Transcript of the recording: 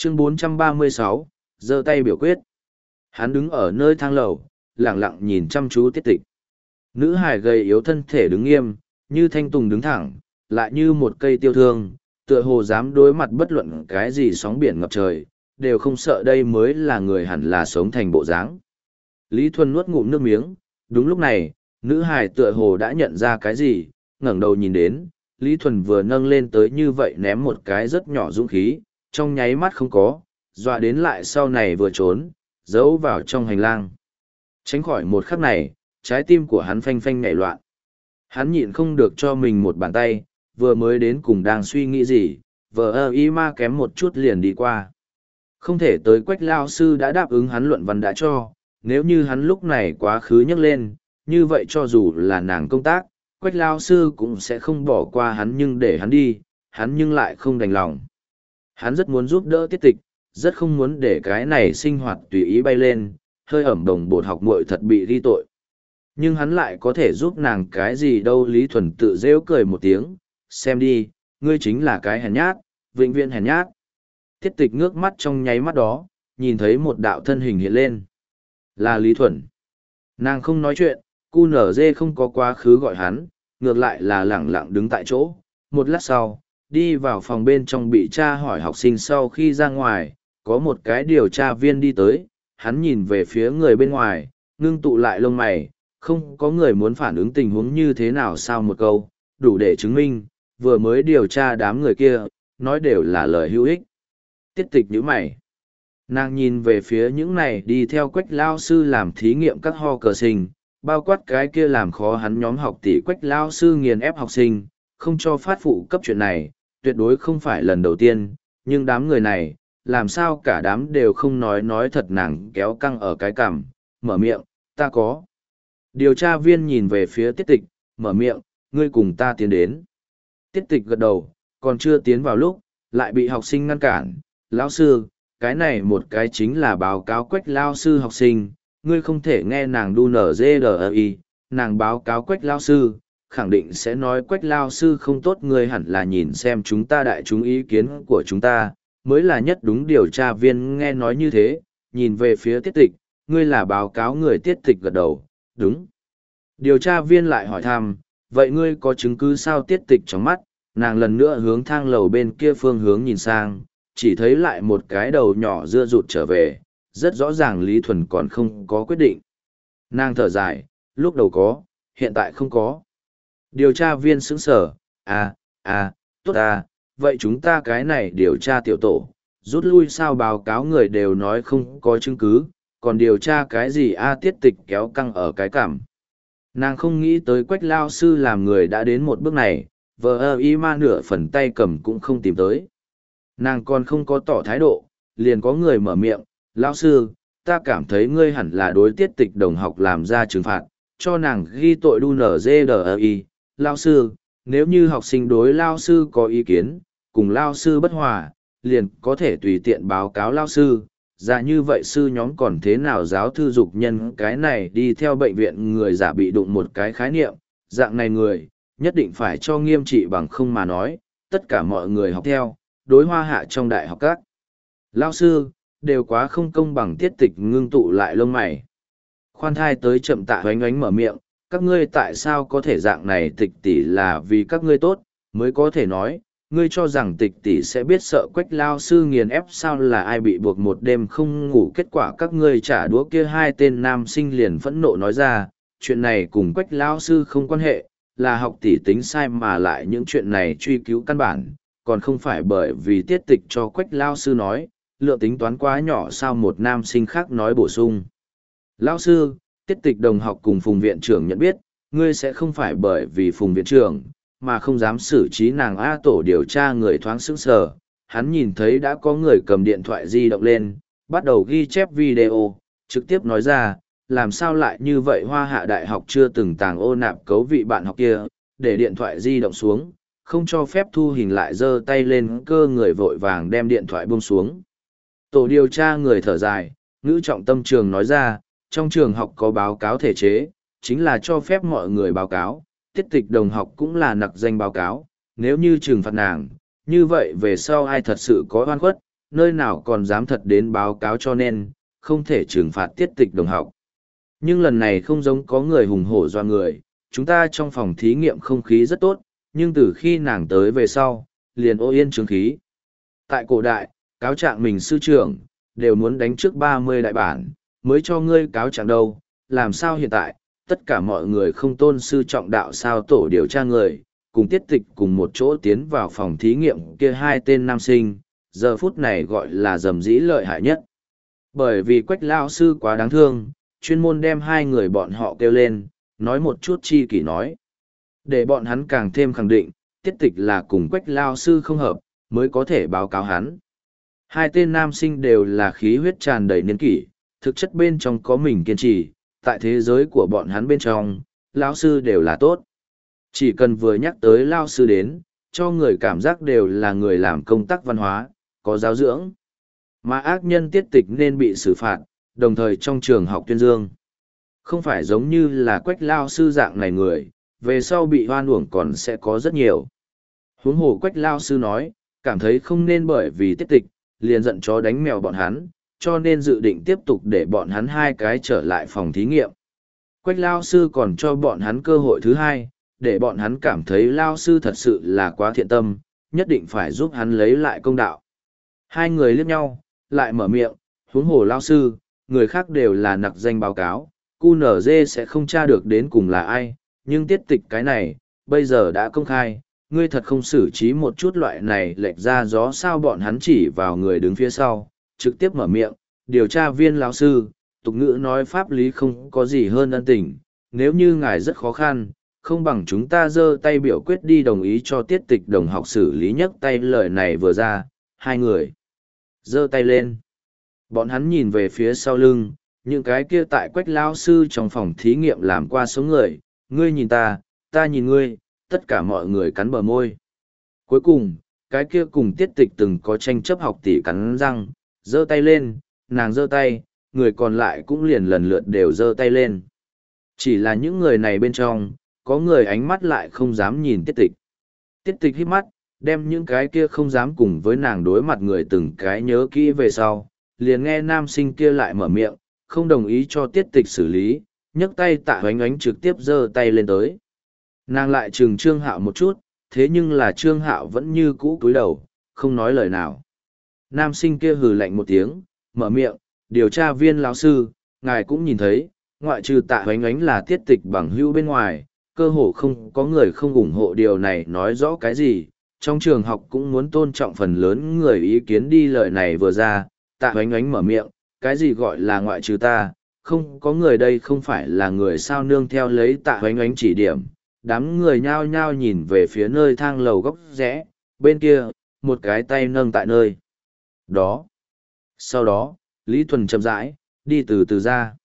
Chương 436, giơ tay biểu quyết. Hắn đứng ở nơi thang lầu, lặng lặng nhìn chăm chú Tiết Tịch. Nữ hài gầy yếu thân thể đứng nghiêm, như thanh tùng đứng thẳng, lại như một cây tiêu thương, tựa hồ dám đối mặt bất luận cái gì sóng biển ngập trời, đều không sợ đây mới là người hẳn là sống thành bộ dáng. Lý Thuần nuốt ngụm nước miếng, đúng lúc này, nữ hài tựa hồ đã nhận ra cái gì, ngẩng đầu nhìn đến, Lý Thuần vừa nâng lên tới như vậy ném một cái rất nhỏ dũng khí, trong nháy mắt không có, dọa đến lại sau này vừa trốn, giấu vào trong hành lang. Tránh khỏi một khắc này, trái tim của hắn phanh phanh nhảy loạn. Hắn nhịn không được cho mình một bàn tay, vừa mới đến cùng đang suy nghĩ gì, vờ y ma kém một chút liền đi qua. Không thể tới Quách lao sư đã đáp ứng hắn luận văn đã cho, nếu như hắn lúc này quá khứ nhấc lên, như vậy cho dù là nàng công tác, Quách lao sư cũng sẽ không bỏ qua hắn, nhưng để hắn đi, hắn nhưng lại không đành lòng. Hắn rất muốn giúp đỡ Tiết Tịch, rất không muốn để cái này sinh hoạt tùy ý bay lên, hơi ẩm đồng bột học muội thật bị ghi tội. Nhưng hắn lại có thể giúp nàng cái gì đâu. Lý Thuần tự rêu cười một tiếng, xem đi, ngươi chính là cái hèn nhát, vĩnh viễn hèn nhát. Tiết Tịch ngước mắt trong nháy mắt đó, nhìn thấy một đạo thân hình hiện lên. Là Lý Thuần. Nàng không nói chuyện, cu nở dê không có quá khứ gọi hắn, ngược lại là lẳng lặng đứng tại chỗ. Một lát sau, đi vào phòng bên trong bị tra hỏi học sinh. Sau khi ra ngoài, có một cái điều tra viên đi tới, hắn nhìn về phía người bên ngoài, ngưng tụ lại lông mày, không có người muốn phản ứng tình huống như thế nào sao một câu, đủ để chứng minh, vừa mới điều tra đám người kia, nói đều là lời hữu ích. Tiết Tịch nhíu mày. Nàng nhìn về phía những này đi theo Quách lao sư làm thí nghiệm các ho cờ sinh, bao quát cái kia làm khó hắn nhóm học tỷ Quách lao sư nghiền ép học sinh, không cho phát phụ cấp chuyện này, tuyệt đối không phải lần đầu tiên, nhưng đám người này, làm sao cả đám đều không nói thật. Nàng kéo căng ở cái cằm, mở miệng, ta có. Điều tra viên nhìn về phía Tiết Tịch, mở miệng, ngươi cùng ta tiến đến. Tiết Tịch gật đầu, còn chưa tiến vào lúc, lại bị học sinh ngăn cản. Lão sư, cái này một cái chính là báo cáo Quách lao sư học sinh, ngươi không thể nghe nàng đu nở dê đờ. Nàng báo cáo Quách lao sư, khẳng định sẽ nói Quách lao sư không tốt, ngươi hẳn là nhìn xem chúng ta đại chúng ý kiến của chúng ta, mới là nhất đúng. Điều tra viên nghe nói như thế, nhìn về phía Tiết Tịch, ngươi là báo cáo người. Tiết Tịch gật đầu, đúng. Điều tra viên lại hỏi thăm, vậy ngươi có chứng cứ sao? Tiết Tịch trong mắt, nàng lần nữa hướng thang lầu bên kia phương hướng nhìn sang, chỉ thấy lại một cái đầu nhỏ dưa rụt trở về, rất rõ ràng Lý Thuần còn không có quyết định. Nàng thở dài, lúc đầu có, hiện tại không có. Điều tra viên sững sờ, tốt vậy chúng ta cái này điều tra tiểu tổ, rút lui sao? Báo cáo người đều nói không có chứng cứ, còn điều tra cái gì? Tiết Tịch kéo căng ở cái cảm. Nàng không nghĩ tới Quách lao sư làm người đã đến một bước này, vờ y ma nửa phần tay cầm cũng không tìm tới. Nàng còn không có tỏ thái độ, liền có người mở miệng, lão sư, ta cảm thấy ngươi hẳn là đối Tiết Tịch đồng học làm ra trừng phạt, cho nàng ghi tội đu nở dê đờ. Lão sư, nếu như học sinh đối lao sư có ý kiến, cùng lao sư bất hòa, liền có thể tùy tiện báo cáo lao sư. Dạ như vậy sư nhóm còn thế nào giáo thư dục nhân? Cái này đi theo bệnh viện người giả bị đụng một cái khái niệm, dạng này người, nhất định phải cho nghiêm trị, bằng không mà nói, tất cả mọi người học theo, đối hoa hạ trong đại học các lao sư, đều quá không công bằng. Tiết Tịch ngưng tụ lại lông mày. Khoan thai tới chậm tạ oánh oánh mở miệng, các ngươi tại sao có thể dạng này? Tịch tỷ là vì các ngươi tốt, mới có thể nói. Ngươi cho rằng Tịch tỷ sẽ biết sợ Quách lao sư nghiền ép sao? Là ai bị buộc một đêm không ngủ? Kết quả các ngươi trả đũa kia hai tên nam sinh liền phẫn nộ nói ra, chuyện này cùng Quách lao sư không quan hệ, là học tỷ tính sai, mà lại những chuyện này truy cứu căn bản, còn không phải bởi vì Tiết Tịch cho Quách lao sư nói, lượng tính toán quá nhỏ sao? Một nam sinh khác nói bổ sung. Lao sư, Tiết Tịch đồng học cùng Phùng viện trưởng nhận biết, ngươi sẽ không phải bởi vì Phùng viện trưởng mà không dám xử trí nàng? Tổ điều tra người thoáng sững sờ, hắn nhìn thấy đã có người cầm điện thoại di động lên, bắt đầu ghi chép video, trực tiếp nói ra, làm sao lại như vậy? Hoa Hạ Đại học chưa từng tàng ô nạp cấu vị bạn học kia, để điện thoại di động xuống, không cho phép thu hình lại, giơ tay lên cơ người vội vàng đem điện thoại buông xuống. Tổ điều tra người thở dài, ngữ trọng tâm trường nói ra, trong trường học có báo cáo thể chế, chính là cho phép mọi người báo cáo, Tiết Tịch đồng học cũng là nặc danh báo cáo, nếu như trừng phạt nàng, như vậy về sau ai thật sự có oan khuất, nơi nào còn dám thật đến báo cáo cho nên, không thể trừng phạt tiết tịch đồng học. Nhưng lần này không giống có người hùng hổ doa người, chúng ta trong phòng thí nghiệm không khí rất tốt, nhưng từ khi nàng tới về sau, liền ô yên chứng khí. Tại cổ đại, cáo trạng mình sư trưởng, đều muốn đánh trước 30 đại bản, mới cho ngươi cáo trạng đâu, làm sao hiện tại, tất cả mọi người không tôn sư trọng đạo sao tổ điều tra người, cùng tiết tịch cùng một chỗ tiến vào phòng thí nghiệm kia hai tên nam sinh, giờ phút này gọi là dầm dĩ lợi hại nhất. Bởi vì Quách lao sư quá đáng thương, chuyên môn đem hai người bọn họ kêu lên, nói một chút chi kỷ nói. Để bọn hắn càng thêm khẳng định, tiết tịch là cùng Quách lao sư không hợp, mới có thể báo cáo hắn. Hai tên nam sinh đều là khí huyết tràn đầy niên kỷ, thực chất bên trong có mình kiên trì, tại thế giới của bọn hắn bên trong, lão sư đều là tốt. Chỉ cần vừa nhắc tới lao sư đến, cho người cảm giác đều là người làm công tác văn hóa, có giáo dưỡng. Mà ác nhân tiết tịch nên bị xử phạt, đồng thời trong trường học tuyên dương. Không phải giống như là Quách lao sư dạng này người, về sau bị hoan uổng còn sẽ có rất nhiều. Huống hồ Quách lao sư nói, cảm thấy không nên bởi vì tiết tịch, liền giận chó đánh mèo bọn hắn, cho nên dự định tiếp tục để bọn hắn hai cái trở lại phòng thí nghiệm. Quách lao sư còn cho bọn hắn cơ hội thứ hai, để bọn hắn cảm thấy lao sư thật sự là quá thiện tâm, nhất định phải giúp hắn lấy lại công đạo. Hai người liếc nhau, lại mở miệng, huống hồ lao sư, người khác đều là nặc danh báo cáo, QNZ sẽ không tra được đến cùng là ai, nhưng tiết tịch cái này, bây giờ đã công khai, ngươi thật không xử trí một chút loại này lệch ra gió sao bọn hắn chỉ vào người đứng phía sau, trực tiếp mở miệng, điều tra viên lão sư, tục ngữ nói pháp lý không có gì hơn ân tình, nếu như ngài rất khó khăn, không bằng chúng ta giơ tay biểu quyết đi đồng ý cho tiết tịch đồng học xử lý nhấc tay lời này vừa ra, hai người giơ tay lên. Bọn hắn nhìn về phía sau lưng, những cái kia tại Quách lão sư trong phòng thí nghiệm làm qua số người, ngươi nhìn ta nhìn ngươi, tất cả mọi người cắn bờ môi. Cuối cùng, cái kia cùng tiết tịch từng có tranh chấp học tỷ cắn răng, giơ tay lên, nàng giơ tay, người còn lại cũng liền lần lượt đều giơ tay lên. Chỉ là những người này bên trong, có người ánh mắt lại không dám nhìn tiết tịch. Tiết tịch hít mắt, đem những cái kia không dám cùng với nàng đối mặt người từng cái nhớ kỹ về sau, liền nghe nam sinh kia lại mở miệng, không đồng ý cho tiết tịch xử lý, nhấc tay Tạ Oánh Oánh trực tiếp giơ tay lên tới. Nàng lại trừng Trương Hạo một chút, thế nhưng là Trương Hạo vẫn như cũ cúi đầu, không nói lời nào. Nam sinh kia hừ lạnh một tiếng, mở miệng, điều tra viên lão sư, ngài cũng nhìn thấy, ngoại trừ Tạ Oánh Oánh là tiết tịch bằng hữu bên ngoài, cơ hồ không có người không ủng hộ điều này nói rõ cái gì. Trong trường học cũng muốn tôn trọng phần lớn người ý kiến đi lời này vừa ra, Tạ Oánh Oánh mở miệng, cái gì gọi là ngoại trừ ta, không có người đây không phải là người sao nương theo lấy Tạ Oánh Oánh chỉ điểm. Đám người nhao nhao nhìn về phía nơi thang lầu góc rẽ, bên kia, một cái tay nâng tại nơi đó. Sau đó, Lý Thuần chậm rãi, đi từ từ ra.